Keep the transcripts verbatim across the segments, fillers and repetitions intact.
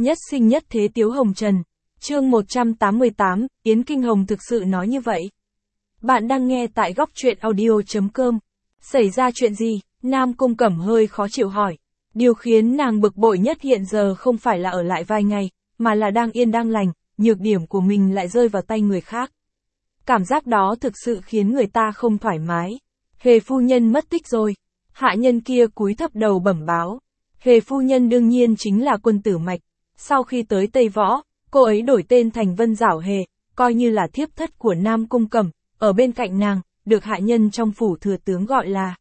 Nhất sinh nhất thế Tiếu Hồng Trần. Chương một trăm tám mươi tám, Yến Kinh Hồng thực sự nói như vậy. Bạn đang nghe tại góc truyện audio chấm com. Xảy ra chuyện gì? Nam Cung Cẩm hơi khó chịu hỏi. Điều khiến nàng bực bội nhất hiện giờ không phải là ở lại vài ngày, mà là đang yên đang lành, nhược điểm của mình lại rơi vào tay người khác. Cảm giác đó thực sự khiến người ta không thoải mái. Hề phu nhân mất tích rồi. Hạ nhân kia cúi thấp đầu bẩm báo. Hề phu nhân đương nhiên chính là Quân Tử Mạch. Sau khi tới Tây Võ, cô ấy đổi tên thành Vân Giảo Hề, coi như là thiếp thất của Nam Cung Cẩm, ở bên cạnh nàng, được hạ nhân trong phủ thừa tướng gọi là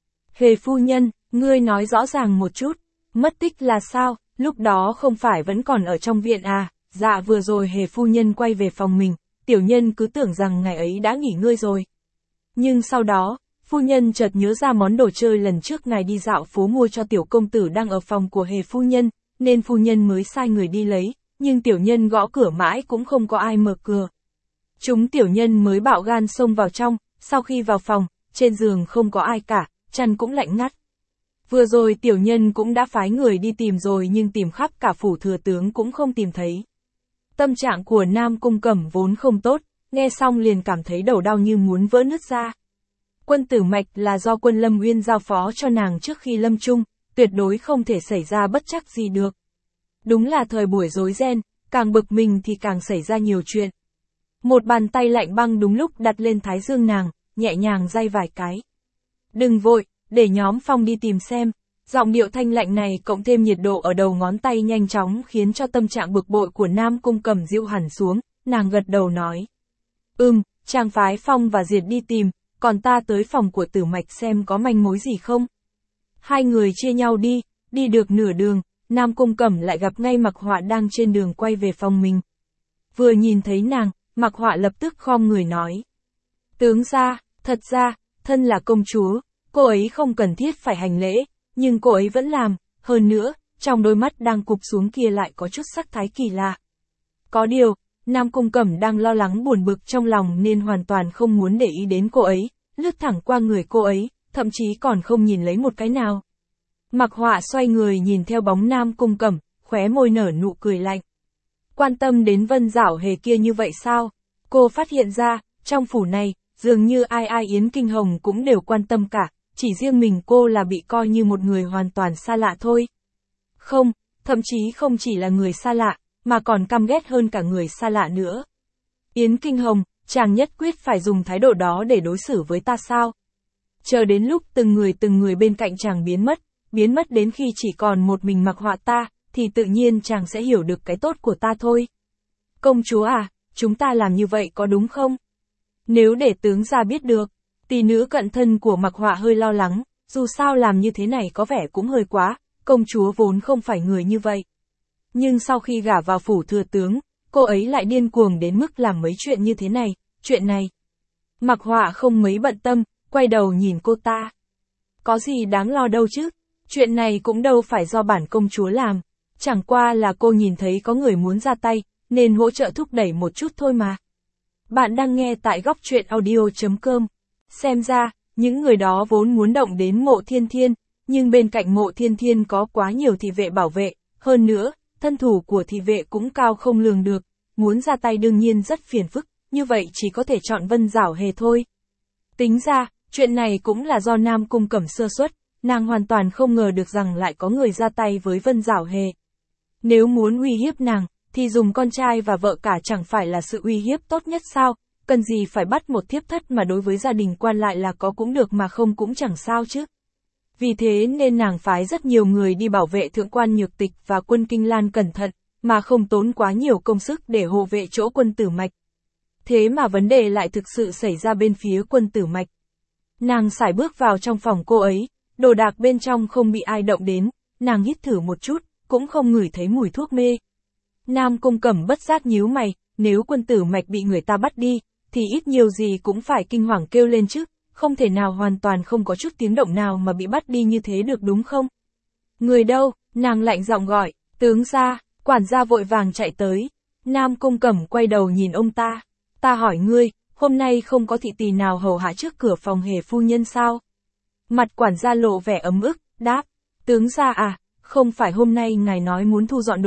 Hề phu nhân, ngươi nói rõ ràng một chút, mất tích là sao, lúc đó không phải vẫn còn ở trong viện à? Dạ vừa rồi Hề phu nhân quay về phòng mình, tiểu nhân cứ tưởng rằng ngày ấy đã nghỉ ngơi rồi. Nhưng sau đó, phu nhân chợt nhớ ra món đồ chơi lần trước ngài đi dạo phố mua cho tiểu công tử đang ở phòng của Hề phu nhân, nên phu nhân mới sai người đi lấy, nhưng tiểu nhân gõ cửa mãi cũng không có ai mở cửa. Chúng tiểu nhân mới bạo gan xông vào trong, sau khi vào phòng, trên giường không có ai cả, chăn cũng lạnh ngắt. Vừa rồi tiểu nhân cũng đã phái người đi tìm rồi nhưng tìm khắp cả phủ thừa tướng cũng không tìm thấy. Tâm trạng của Nam Cung Cẩm vốn không tốt, nghe xong liền cảm thấy đầu đau như muốn vỡ nứt ra. Quân Tử Mạch là do Quân Lâm Uyên giao phó cho nàng trước khi lâm chung, tuyệt đối không thể xảy ra bất trắc gì được. Đúng là thời buổi rối ren, càng bực mình thì càng xảy ra nhiều chuyện. Một bàn tay lạnh băng đúng lúc đặt lên thái dương nàng, nhẹ nhàng day vài cái. Đừng vội, để nhóm Phong đi tìm xem. Giọng điệu thanh lạnh này cộng thêm nhiệt độ ở đầu ngón tay nhanh chóng khiến cho tâm trạng bực bội của Nam Cung Cẩm dịu hẳn xuống, nàng gật đầu nói. Ừm, chàng phái Phong và Diệt đi tìm, còn ta tới phòng của Tử Mạch xem có manh mối gì không. Hai người chia nhau đi, đi được nửa đường, Nam Cung Cẩm lại gặp ngay Mặc Họa đang trên đường quay về phòng mình. Vừa nhìn thấy nàng, Mặc Họa lập tức khom người nói. Tướng gia, thật ra, thân là công chúa, cô ấy không cần thiết phải hành lễ, nhưng cô ấy vẫn làm, hơn nữa, trong đôi mắt đang cụp xuống kia lại có chút sắc thái kỳ lạ. Có điều, Nam Cung Cẩm đang lo lắng buồn bực trong lòng nên hoàn toàn không muốn để ý đến cô ấy, lướt thẳng qua người cô ấy, thậm chí còn không nhìn lấy một cái nào. Mặc Họa xoay người nhìn theo bóng Nam Cung Cẩm, khóe môi nở nụ cười lạnh. Quan tâm đến Vân Giảo Hề kia như vậy sao? Cô phát hiện ra, trong phủ này, dường như ai ai Yến Kinh Hồng cũng đều quan tâm cả, chỉ riêng mình cô là bị coi như một người hoàn toàn xa lạ thôi. Không, thậm chí không chỉ là người xa lạ, mà còn căm ghét hơn cả người xa lạ nữa. Yến Kinh Hồng, chàng nhất quyết phải dùng thái độ đó để đối xử với ta sao? Chờ đến lúc từng người từng người bên cạnh chàng biến mất, biến mất đến khi chỉ còn một mình Mặc Họa ta, thì tự nhiên chàng sẽ hiểu được cái tốt của ta thôi. Công chúa à, chúng ta làm như vậy có đúng không? Nếu để tướng gia biết được, tỷ nữ cận thân của Mặc Họa hơi lo lắng, dù sao làm như thế này có vẻ cũng hơi quá, công chúa vốn không phải người như vậy. Nhưng sau khi gả vào phủ thừa tướng, cô ấy lại điên cuồng đến mức làm mấy chuyện như thế này, chuyện này. Mặc Họa không mấy bận tâm, quay đầu nhìn cô ta. Có gì đáng lo đâu chứ, chuyện này cũng đâu phải do bản công chúa làm, chẳng qua là cô nhìn thấy có người muốn ra tay, nên hỗ trợ thúc đẩy một chút thôi mà. Bạn đang nghe tại góc truyện audio chấm com. Xem ra, những người đó vốn muốn động đến Mộ Thiên Thiên, nhưng bên cạnh Mộ Thiên Thiên có quá nhiều thị vệ bảo vệ, hơn nữa, thân thủ của thị vệ cũng cao không lường được, muốn ra tay đương nhiên rất phiền phức, như vậy chỉ có thể chọn Vân Giảo Hề thôi. Tính ra, chuyện này cũng là do Nam Cung Cẩm sơ suất, nàng hoàn toàn không ngờ được rằng lại có người ra tay với Vân Giảo Hề. Nếu muốn uy hiếp nàng, thì dùng con trai và vợ cả chẳng phải là sự uy hiếp tốt nhất sao, cần gì phải bắt một thiếp thất mà đối với gia đình quan lại là có cũng được mà không cũng chẳng sao chứ. Vì thế nên nàng phái rất nhiều người đi bảo vệ thượng quan Nhược Tịch và Quân Kinh Lan cẩn thận, mà không tốn quá nhiều công sức để hộ vệ chỗ Quân Tử Mạch. Thế mà vấn đề lại thực sự xảy ra bên phía Quân Tử Mạch. Nàng sải bước vào trong phòng cô ấy, đồ đạc bên trong không bị ai động đến, nàng hít thử một chút, cũng không ngửi thấy mùi thuốc mê. Nam Cung Cẩm bất giác nhíu mày, nếu Quân Tử Mạch bị người ta bắt đi, thì ít nhiều gì cũng phải kinh hoàng kêu lên chứ, không thể nào hoàn toàn không có chút tiếng động nào mà bị bắt đi như thế được đúng không? Người đâu? Nàng lạnh giọng gọi, tướng gia, quản gia vội vàng chạy tới. Nam Cung Cẩm quay đầu nhìn ông ta, ta hỏi ngươi, hôm nay không có thị tỳ nào hầu hạ trước cửa phòng Hề phu nhân sao? Mặt quản gia lộ vẻ ấm ức, đáp, tướng gia à, không phải hôm nay ngài nói muốn thu dọn đồ đạc,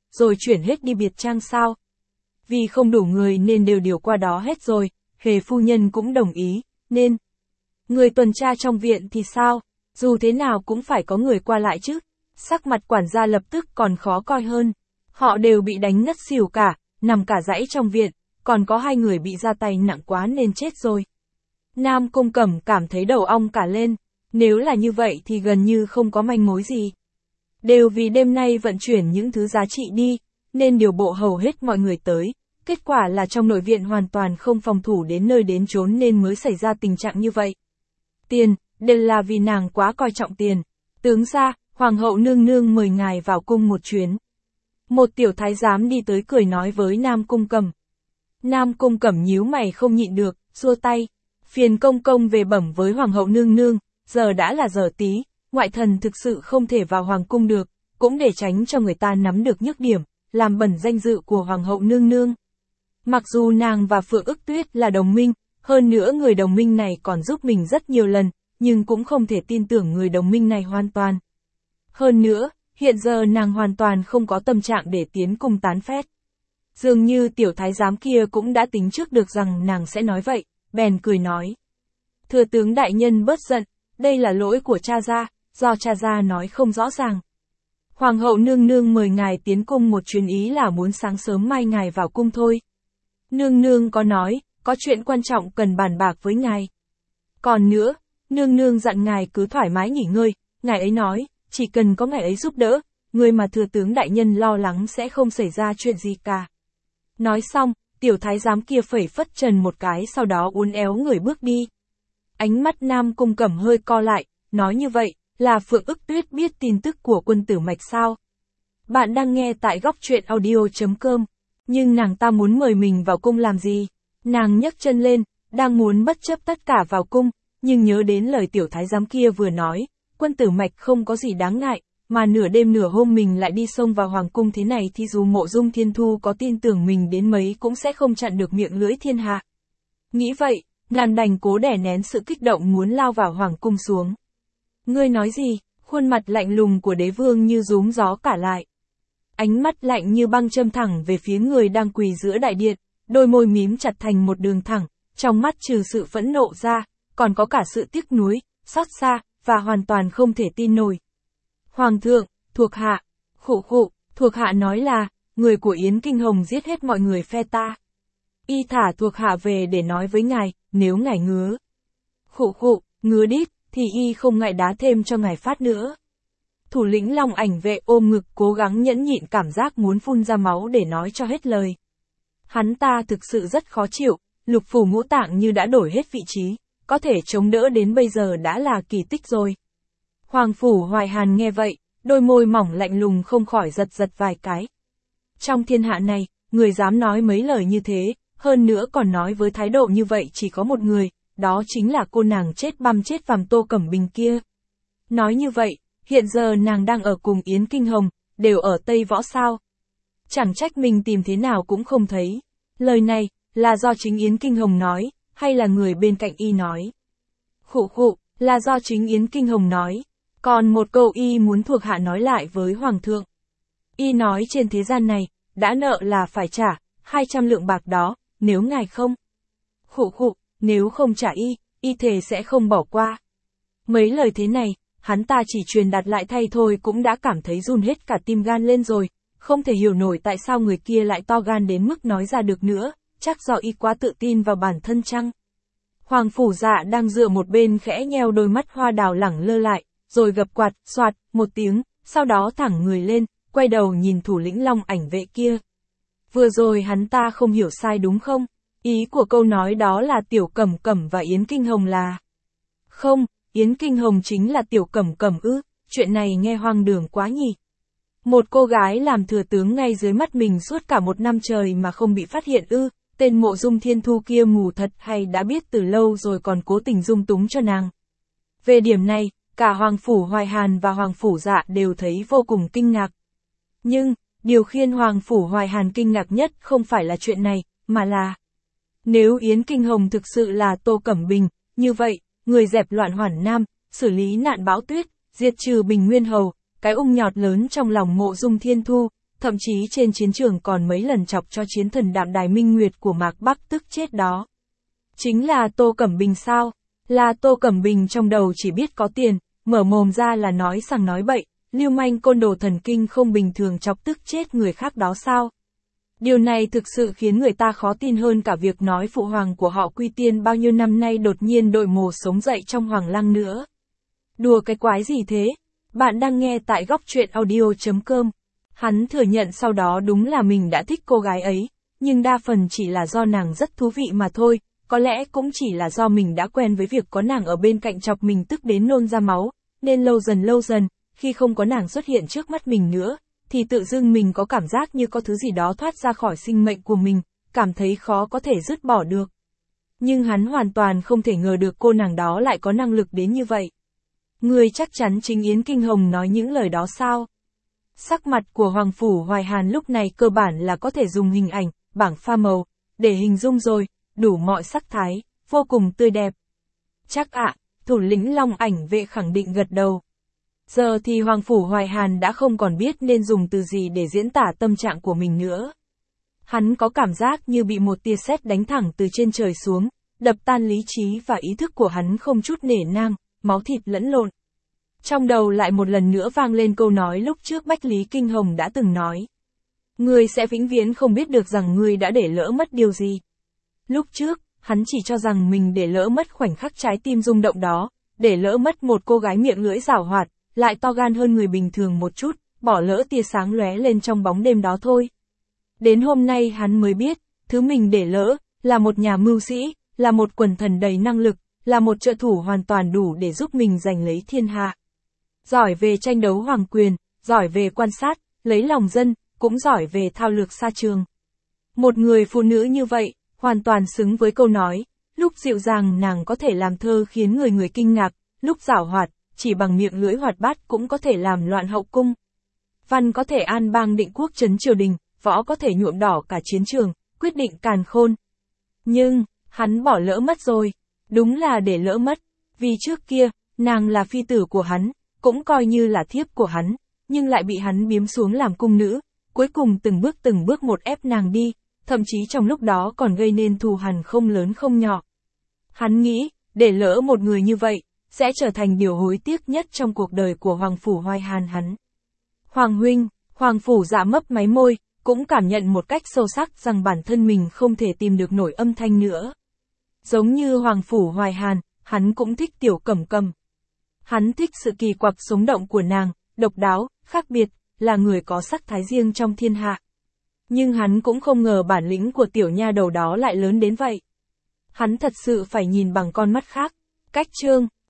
rồi chuyển hết đi biệt trang sao? Vì không đủ người nên đều điều qua đó hết rồi, Hề phu nhân cũng đồng ý, nên người tuần tra trong viện thì sao? Dù thế nào cũng phải có người qua lại chứ. Sắc mặt quản gia lập tức còn khó coi hơn. Họ đều bị đánh ngất xỉu cả, nằm cả dãy trong viện, còn có hai người bị ra tay nặng quá nên chết rồi. Nam Cung Cẩm cảm thấy đầu ong cả lên, nếu là như vậy thì gần như không có manh mối gì. Đều vì đêm nay vận chuyển những thứ giá trị đi, nên điều bộ hầu hết mọi người tới, kết quả là trong nội viện hoàn toàn không phòng thủ đến nơi đến chốn nên mới xảy ra tình trạng như vậy. Tiền, đều là vì nàng quá coi trọng tiền. Tướng gia, Hoàng hậu nương nương mời ngài vào cung một chuyến. Một tiểu thái giám đi tới cười nói với Nam Cung Cẩm. Nam Cung Cẩm nhíu mày không nhịn được, xua tay. Phiền công công về bẩm với Hoàng hậu nương nương, giờ đã là giờ tí, ngoại thần thực sự không thể vào Hoàng cung được, cũng để tránh cho người ta nắm được nhược điểm, làm bẩn danh dự của Hoàng hậu nương nương. Mặc dù nàng và Phượng Ức Tuyết là đồng minh, hơn nữa người đồng minh này còn giúp mình rất nhiều lần, nhưng cũng không thể tin tưởng người đồng minh này hoàn toàn. Hơn nữa, hiện giờ nàng hoàn toàn không có tâm trạng để tiến cung tán phét. Dường như tiểu thái giám kia cũng đã tính trước được rằng nàng sẽ nói vậy, bèn cười nói. Thưa tướng đại nhân bớt giận, đây là lỗi của cha gia, do cha gia nói không rõ ràng. Hoàng hậu nương nương mời ngài tiến cung một chuyến ý là muốn sáng sớm mai ngài vào cung thôi. Nương nương có nói, có chuyện quan trọng cần bàn bạc với ngài. Còn nữa, nương nương dặn ngài cứ thoải mái nghỉ ngơi, ngài ấy nói, chỉ cần có ngài ấy giúp đỡ, người mà thừa tướng đại nhân lo lắng sẽ không xảy ra chuyện gì cả. Nói xong, tiểu thái giám kia phẩy phất trần một cái sau đó uốn éo người bước đi. Ánh mắt Nam Cung Cẩm hơi co lại, nói như vậy, là Phượng Ức Tuyết biết tin tức của quân tử mạch sao? Bạn đang nghe tại góc truyện audio chấm com, nhưng nàng ta muốn mời mình vào cung làm gì? Nàng nhấc chân lên, đang muốn bất chấp tất cả vào cung, nhưng nhớ đến lời tiểu thái giám kia vừa nói, quân tử mạch không có gì đáng ngại, mà nửa đêm nửa hôm mình lại đi xông vào hoàng cung thế này thì dù Mộ Dung Thiên Thu có tin tưởng mình đến mấy cũng sẽ không chặn được miệng lưỡi thiên hạ. Nghĩ vậy, nàng đành cố đè nén sự kích động muốn lao vào hoàng cung xuống. Ngươi nói gì? Khuôn mặt lạnh lùng của đế vương như rúm gió cả lại. Ánh mắt lạnh như băng châm thẳng về phía người đang quỳ giữa đại điện, đôi môi mím chặt thành một đường thẳng, trong mắt trừ sự phẫn nộ ra, còn có cả sự tiếc nuối, xót xa, và hoàn toàn không thể tin nổi. Hoàng thượng, thuộc hạ, khụ khụ, thuộc hạ nói là, người của Yến Kinh Hồng giết hết mọi người phe ta. Y thả thuộc hạ về để nói với ngài, nếu ngài ngứa. Khụ khụ, ngứa đít, thì y không ngại đá thêm cho ngài phát nữa. Thủ lĩnh Long Ảnh Vệ ôm ngực cố gắng nhẫn nhịn cảm giác muốn phun ra máu để nói cho hết lời. Hắn ta thực sự rất khó chịu, lục phủ ngũ tạng như đã đổi hết vị trí, có thể chống đỡ đến bây giờ đã là kỳ tích rồi. Hoàng phủ Hoài Hàn nghe vậy, đôi môi mỏng lạnh lùng không khỏi giật giật vài cái. Trong thiên hạ này, người dám nói mấy lời như thế, hơn nữa còn nói với thái độ như vậy chỉ có một người, đó chính là cô nàng chết băm chết vằm Tô Cẩm Bình kia. Nói như vậy, hiện giờ nàng đang ở cùng Yến Kinh Hồng, đều ở Tây Võ sao. Chẳng trách mình tìm thế nào cũng không thấy. Lời này, là do chính Yến Kinh Hồng nói, hay là người bên cạnh y nói? Khụ khụ, là do chính Yến Kinh Hồng nói. Còn một câu y muốn thuộc hạ nói lại với Hoàng thượng. Y nói trên thế gian này, đã nợ là phải trả, hai trăm lượng bạc đó, nếu ngài không. Khụ khụ, nếu không trả y, y thề sẽ không bỏ qua. Mấy lời thế này, hắn ta chỉ truyền đạt lại thay thôi cũng đã cảm thấy run hết cả tim gan lên rồi, không thể hiểu nổi tại sao người kia lại to gan đến mức nói ra được nữa, chắc do y quá tự tin vào bản thân chăng. Hoàng phủ dạ đang dựa một bên khẽ nheo đôi mắt hoa đào lẳng lơ lại, rồi gập quạt, xoạt, một tiếng, sau đó thẳng người lên, quay đầu nhìn thủ lĩnh Long Ảnh Vệ kia. Vừa rồi hắn ta không hiểu sai đúng không? Ý của câu nói đó là Tiểu Cẩm Cẩm và Yến Kinh Hồng là... Không, Yến Kinh Hồng chính là Tiểu Cẩm Cẩm ư, chuyện này nghe hoang đường quá nhỉ. Một cô gái làm thừa tướng ngay dưới mắt mình suốt cả một năm trời mà không bị phát hiện ư, tên Mộ Dung Thiên Thu kia mù thật hay đã biết từ lâu rồi còn cố tình dung túng cho nàng. Về điểm này, cả Hoàng phủ Hoài Hàn và Hoàng phủ Dạ đều thấy vô cùng kinh ngạc. Nhưng, điều khiến Hoàng phủ Hoài Hàn kinh ngạc nhất không phải là chuyện này, mà là... Nếu Yến Kinh Hồng thực sự là Tô Cẩm Bình, như vậy, người dẹp loạn Hoản Nam, xử lý nạn bão tuyết, diệt trừ Bình Nguyên Hầu, cái ung nhọt lớn trong lòng Mộ Dung Thiên Thu, thậm chí trên chiến trường còn mấy lần chọc cho chiến thần Đạm Đài Minh Nguyệt của Mạc Bắc tức chết đó. Chính là Tô Cẩm Bình sao? Là Tô Cẩm Bình trong đầu chỉ biết có tiền, mở mồm ra là nói sằng nói bậy, lưu manh côn đồ thần kinh không bình thường chọc tức chết người khác đó sao? Điều này thực sự khiến người ta khó tin hơn cả việc nói phụ hoàng của họ Quy Tiên bao nhiêu năm nay đột nhiên đội mồ sống dậy trong hoàng lăng nữa. Đùa cái quái gì thế? Bạn đang nghe tại góc truyện audio chấm com. Hắn thừa nhận sau đó đúng là mình đã thích cô gái ấy, nhưng đa phần chỉ là do nàng rất thú vị mà thôi, có lẽ cũng chỉ là do mình đã quen với việc có nàng ở bên cạnh chọc mình tức đến nôn ra máu, nên lâu dần lâu dần, khi không có nàng xuất hiện trước mắt mình nữa, thì tự dưng mình có cảm giác như có thứ gì đó thoát ra khỏi sinh mệnh của mình, cảm thấy khó có thể dứt bỏ được. Nhưng hắn hoàn toàn không thể ngờ được cô nàng đó lại có năng lực đến như vậy. Người chắc chắn chính Yến Kinh Hồng nói những lời đó sao? Sắc mặt của Hoàng Phủ Hoài Hàn lúc này cơ bản là có thể dùng hình ảnh, bảng pha màu, để hình dung rồi, đủ mọi sắc thái, vô cùng tươi đẹp. Chắc ạ, thủ lĩnh Long Ảnh Vệ khẳng định gật đầu. Giờ thì Hoàng Phủ Hoài Hàn đã không còn biết nên dùng từ gì để diễn tả tâm trạng của mình nữa. Hắn có cảm giác như bị một tia sét đánh thẳng từ trên trời xuống, đập tan lý trí và ý thức của hắn không chút nể nang, máu thịt lẫn lộn. Trong đầu lại một lần nữa vang lên câu nói lúc trước Bách Lý Kinh Hồng đã từng nói. Ngươi sẽ vĩnh viễn không biết được rằng ngươi đã để lỡ mất điều gì. Lúc trước, hắn chỉ cho rằng mình để lỡ mất khoảnh khắc trái tim rung động đó, để lỡ mất một cô gái miệng lưỡi giảo hoạt, lại to gan hơn người bình thường một chút, bỏ lỡ tia sáng lóe lên trong bóng đêm đó thôi. Đến hôm nay hắn mới biết, thứ mình để lỡ, là một nhà mưu sĩ, là một quần thần đầy năng lực, là một trợ thủ hoàn toàn đủ để giúp mình giành lấy thiên hạ. Giỏi về tranh đấu hoàng quyền, giỏi về quan sát, lấy lòng dân, cũng giỏi về thao lược xa trường. Một người phụ nữ như vậy, hoàn toàn xứng với câu nói, lúc dịu dàng nàng có thể làm thơ khiến người người kinh ngạc, lúc giảo hoạt, chỉ bằng miệng lưỡi hoạt bát cũng có thể làm loạn hậu cung. Văn có thể an bang định quốc trấn triều đình, võ có thể nhuộm đỏ cả chiến trường, quyết định càn khôn. Nhưng, hắn bỏ lỡ mất rồi, đúng là để lỡ mất, vì trước kia, nàng là phi tử của hắn, cũng coi như là thiếp của hắn, nhưng lại bị hắn biếm xuống làm cung nữ, cuối cùng từng bước từng bước một ép nàng đi, thậm chí trong lúc đó còn gây nên thù hằn không lớn không nhỏ. Hắn nghĩ, để lỡ một người như vậy, sẽ trở thành điều hối tiếc nhất trong cuộc đời của Hoàng Phủ Hoài Hàn hắn. Hoàng huynh, Hoàng Phủ Dạ mấp máy môi, cũng cảm nhận một cách sâu sắc rằng bản thân mình không thể tìm được nổi âm thanh nữa. Giống như Hoàng Phủ Hoài Hàn, hắn cũng thích Tiểu Cẩm Cẩm. Hắn thích sự kỳ quặc sống động của nàng, độc đáo, khác biệt, là người có sắc thái riêng trong thiên hạ. Nhưng hắn cũng không ngờ bản lĩnh của tiểu nha đầu đó lại lớn đến vậy. Hắn thật sự phải nhìn bằng con mắt khác. Cách chương